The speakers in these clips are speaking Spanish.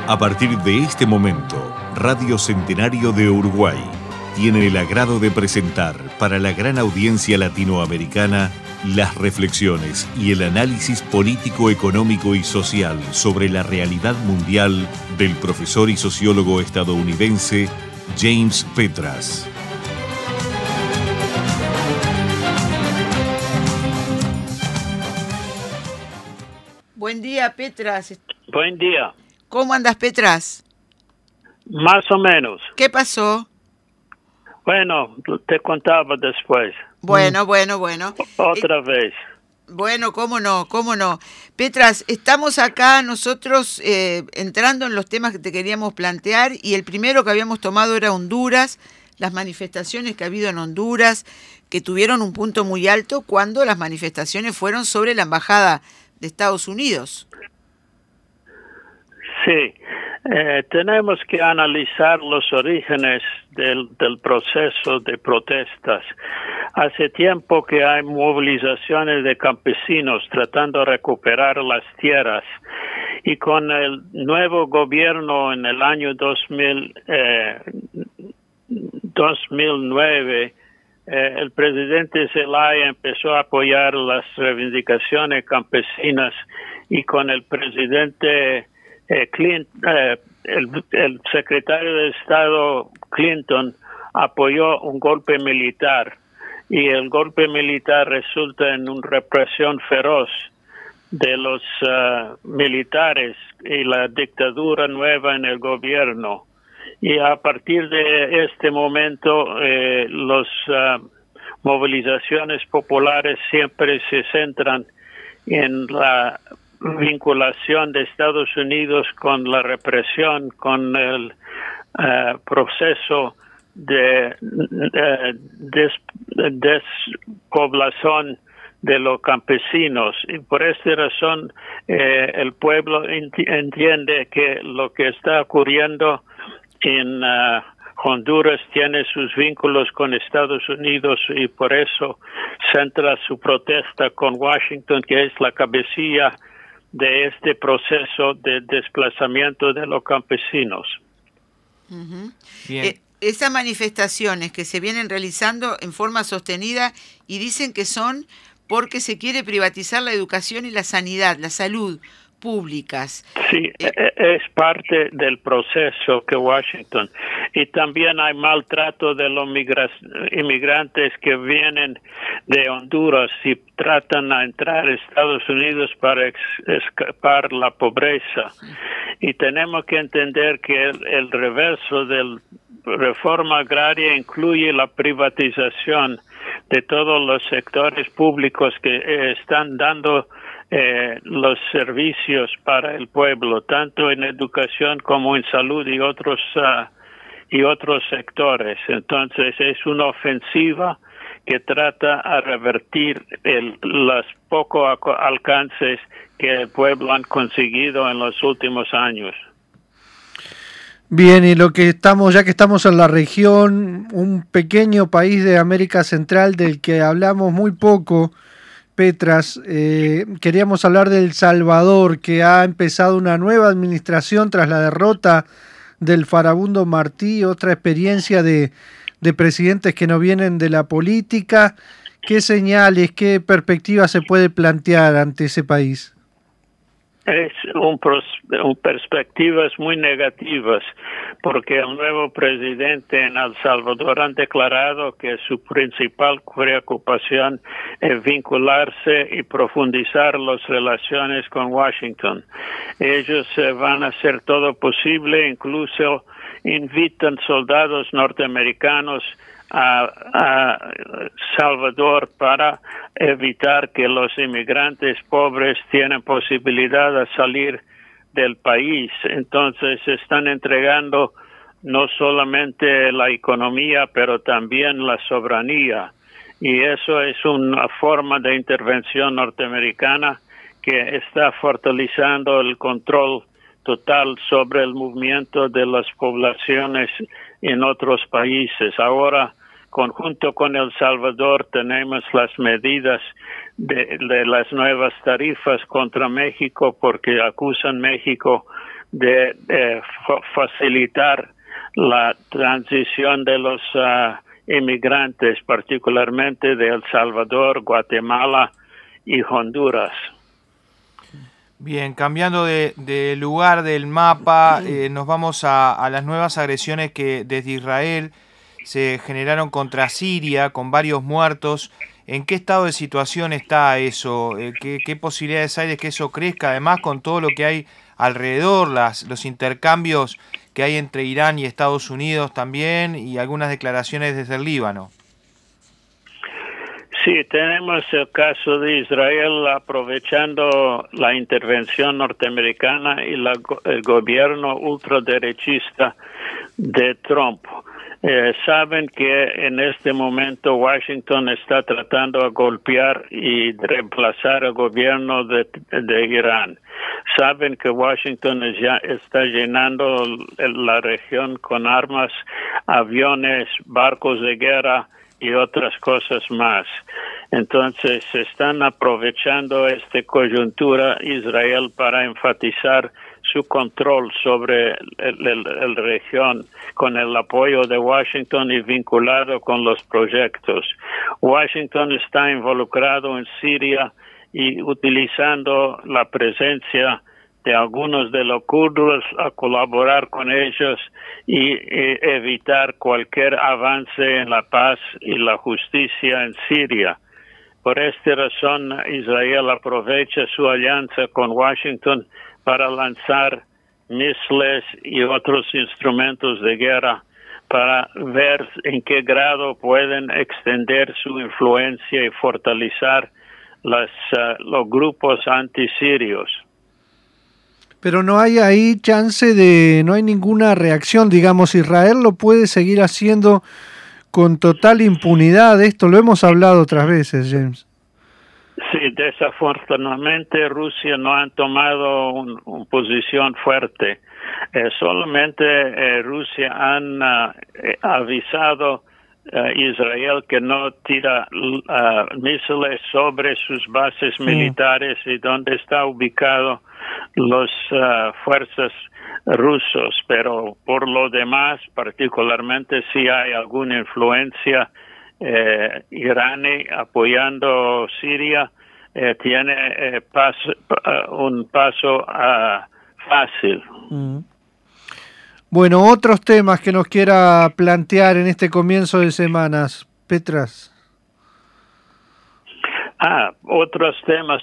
A partir de este momento, Radio Centenario de Uruguay tiene el agrado de presentar para la gran audiencia latinoamericana las reflexiones y el análisis político, económico y social sobre la realidad mundial del profesor y sociólogo estadounidense James Petras. Buen día, Petras. Buen día. ¿Cómo andas, Petras? Más o menos. ¿Qué pasó? Bueno, te contaba después. Bueno. Otra vez. Bueno, cómo no. Petras, estamos acá nosotros entrando en los temas que te queríamos plantear, y el primero que habíamos tomado era Honduras, las manifestaciones que ha habido en Honduras, que tuvieron un punto muy alto cuando las manifestaciones fueron sobre la embajada de Estados Unidos. Sí, tenemos que analizar los orígenes del proceso de protestas. Hace tiempo que hay movilizaciones de campesinos tratando de recuperar las tierras, y con el nuevo gobierno en el año 2009, el presidente Zelaya empezó a apoyar las reivindicaciones campesinas, y con el presidente Clinton, el secretario de Estado Clinton apoyó un golpe militar, y el golpe militar resulta en una represión feroz de los militares y la dictadura nueva en el gobierno. Y a partir de este momento, las movilizaciones populares siempre se centran en la vinculación de Estados Unidos con la represión, con el proceso de despoblación de los campesinos. Y por esta razón el pueblo entiende que lo que está ocurriendo en Honduras tiene sus vínculos con Estados Unidos, y por eso centra su protesta con Washington, que es la cabecilla de este proceso de desplazamiento de los campesinos. Uh-huh. Esas manifestaciones que se vienen realizando en forma sostenida, y dicen que son porque se quiere privatizar la educación y la sanidad, la salud públicas. Sí, es parte del proceso que Washington, y también hay maltrato de los inmigrantes que vienen de Honduras y tratan de entrar a Estados Unidos para escapar la pobreza. Y tenemos que entender que el reverso de la reforma agraria incluye la privatización de todos los sectores públicos que están dando los servicios para el pueblo, tanto en educación como en salud y otros sectores. Entonces es una ofensiva que trata de revertir los pocos alcances que el pueblo han conseguido en los últimos años. Bien, y ya que estamos en la región, un pequeño país de América Central del que hablamos muy poco, Petras, queríamos hablar de El Salvador, que ha empezado una nueva administración tras la derrota del farabundo Martí, otra experiencia de presidentes que no vienen de la política. ¿Qué señales, qué perspectivas se puede plantear ante ese país? Es perspectivas muy negativas, porque el nuevo presidente en El Salvador han declarado que su principal preocupación es vincularse y profundizar las relaciones con Washington. Ellos van a hacer todo posible, incluso invitan soldados norteamericanos a Salvador para evitar que los inmigrantes pobres tienen posibilidad de salir del país. Entonces están entregando no solamente la economía, pero también la soberanía. Y eso es una forma de intervención norteamericana que está fortaleciendo el control total sobre el movimiento de las poblaciones en otros países. Ahora, conjunto con El Salvador tenemos las medidas de las nuevas tarifas contra México porque acusan México de facilitar la transición de los inmigrantes, particularmente de El Salvador, Guatemala y Honduras. Bien, cambiando de lugar del mapa, nos vamos a las nuevas agresiones que desde Israel se generaron contra Siria, con varios muertos. ¿En qué estado de situación está eso? ¿Qué posibilidades hay de que eso crezca? Además, con todo lo que hay alrededor, los intercambios que hay entre Irán y Estados Unidos también, y algunas declaraciones desde el Líbano. Sí, tenemos el caso de Israel aprovechando la intervención norteamericana y el gobierno ultraderechista de Trump. Saben que en este momento Washington está tratando de golpear y reemplazar el gobierno de Irán. Saben que Washington ya está llenando la región con armas, aviones, barcos de guerra y otras cosas más. Entonces, están aprovechando esta coyuntura Israel para enfatizar su control sobre la región con el apoyo de Washington y vinculado con los proyectos. Washington está involucrado en Siria y utilizando la presencia de algunos de los kurdos a colaborar con ellos y evitar cualquier avance en la paz y la justicia en Siria. Por esta razón, Israel aprovecha su alianza con Washington para lanzar misiles y otros instrumentos de guerra para ver en qué grado pueden extender su influencia y fortalecer los grupos antisirios. Pero no hay ahí no hay ninguna reacción, digamos, Israel lo puede seguir haciendo con total impunidad. Esto lo hemos hablado otras veces, James. Sí, desafortunadamente Rusia no ha tomado una posición fuerte. Solamente Rusia han avisado a Israel que no tira misiles sobre sus bases militares y donde está ubicado las fuerzas rusos, pero por lo demás, particularmente si hay alguna influencia iraní apoyando Siria, tiene un paso fácil. Bueno, otros temas que nos quiera plantear en este comienzo de semanas, Petras. Otros temas.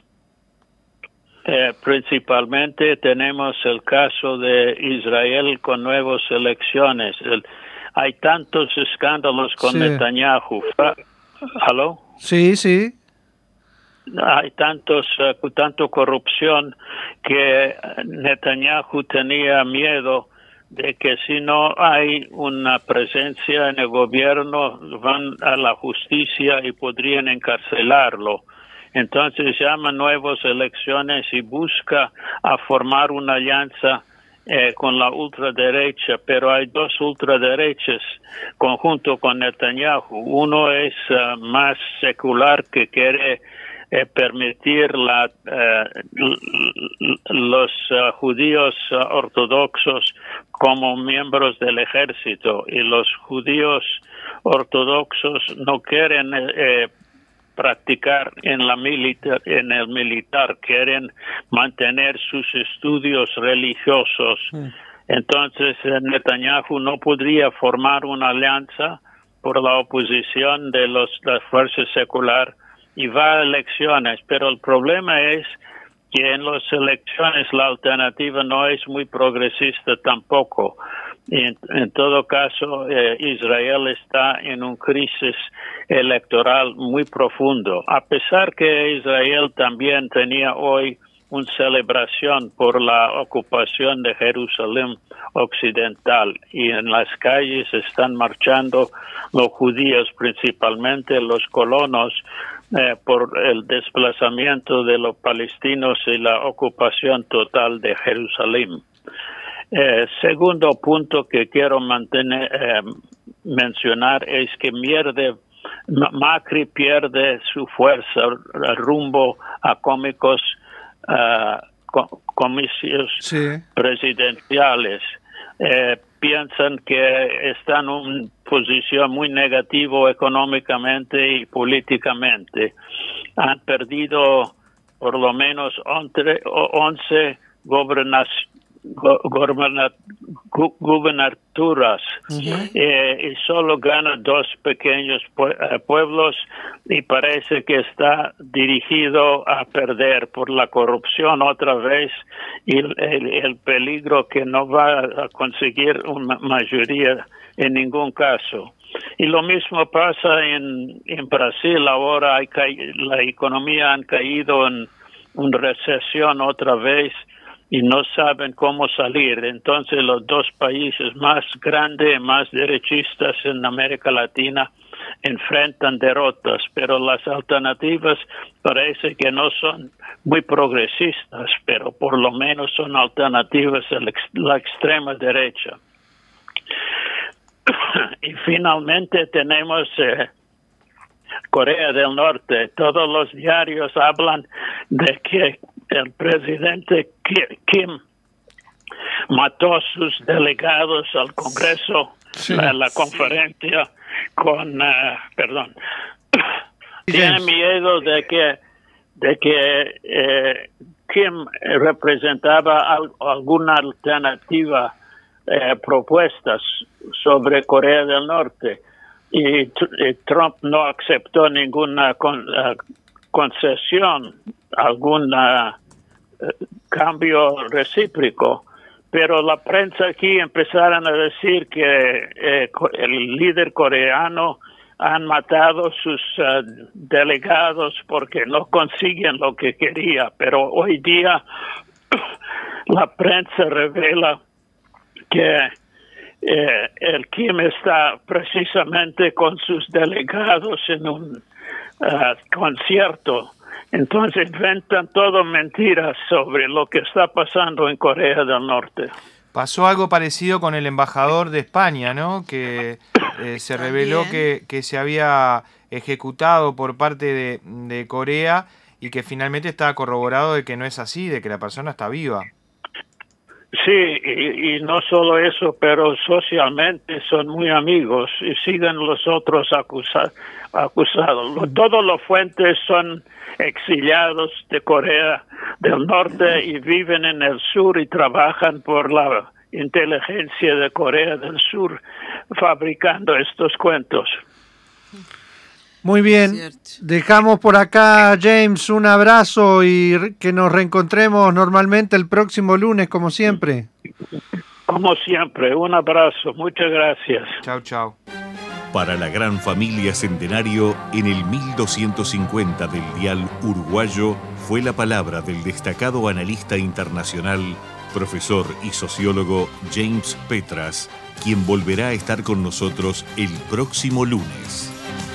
Principalmente tenemos el caso de Israel con nuevas elecciones. Hay tantos escándalos con Netanyahu. ¿Aló? Sí, sí. Hay tanto corrupción que Netanyahu tenía miedo de que si no hay una presencia en el gobierno van a la justicia y podrían encarcelarlo. Entonces llama nuevas elecciones y busca a formar una alianza con la ultraderecha, pero hay dos ultraderechas conjunto con Netanyahu. Uno es más secular, que quiere permitir los judíos ortodoxos como miembros del ejército, y los judíos ortodoxos no quieren practicar en el militar, quieren mantener sus estudios religiosos. Entonces Netanyahu no podría formar una alianza por la oposición de las fuerzas secular y va a elecciones, pero el problema es que en las elecciones la alternativa no es muy progresista tampoco. En todo caso, Israel está en una crisis electoral muy profundo. A pesar que Israel también tenía hoy una celebración por la ocupación de Jerusalén occidental, y en las calles están marchando los judíos, principalmente los colonos, por el desplazamiento de los palestinos y la ocupación total de Jerusalén. Segundo punto que quiero mencionar es que Macri pierde su fuerza rumbo a comicios presidenciales. Piensan que están en una posición muy negativa económicamente y políticamente. Han perdido por lo menos 11 gubernaturas y solo gana 2 pequeños pueblos, y parece que está dirigido a perder por la corrupción otra vez y el peligro que no va a conseguir una mayoría en ningún caso. Y lo mismo pasa en Brasil. Ahora la economía ha caído en una recesión otra vez y no saben cómo salir. Entonces los 2 países más grandes, más derechistas en América Latina enfrentan derrotas, pero las alternativas parece que no son muy progresistas, pero por lo menos son alternativas a la extrema derecha. Y finalmente tenemos Corea del Norte. Todos los diarios hablan de que el presidente Kim mató a sus delegados al Congreso, la conferencia tiene miedo de que Kim representaba alguna alternativa, propuestas sobre Corea del Norte, y Trump no aceptó ninguna concesión, algún cambio recíproco. Pero la prensa aquí empezaron a decir que el líder coreano han matado sus delegados porque no consiguen lo que quería. Pero hoy día la prensa revela que el Kim está precisamente con sus delegados en un concierto. Entonces inventan todo mentiras sobre lo que está pasando en Corea del Norte. Pasó algo parecido con el embajador de España, ¿no? Que se reveló que se había ejecutado por parte de Corea y que finalmente estaba corroborado de que no es así, de que la persona está viva. Sí, y no solo eso, pero socialmente son muy amigos y siguen los otros acusados. Todos los fuentes son exiliados de Corea del Norte y viven en el sur y trabajan por la inteligencia de Corea del Sur fabricando estos cuentos. Muy bien, dejamos por acá, James, un abrazo y que nos reencontremos normalmente el próximo lunes, como siempre. Como siempre, un abrazo, muchas gracias. Chao, chao. Para la gran familia Centenario, en el 1250 del dial uruguayo, fue la palabra del destacado analista internacional, profesor y sociólogo James Petras, quien volverá a estar con nosotros el próximo lunes.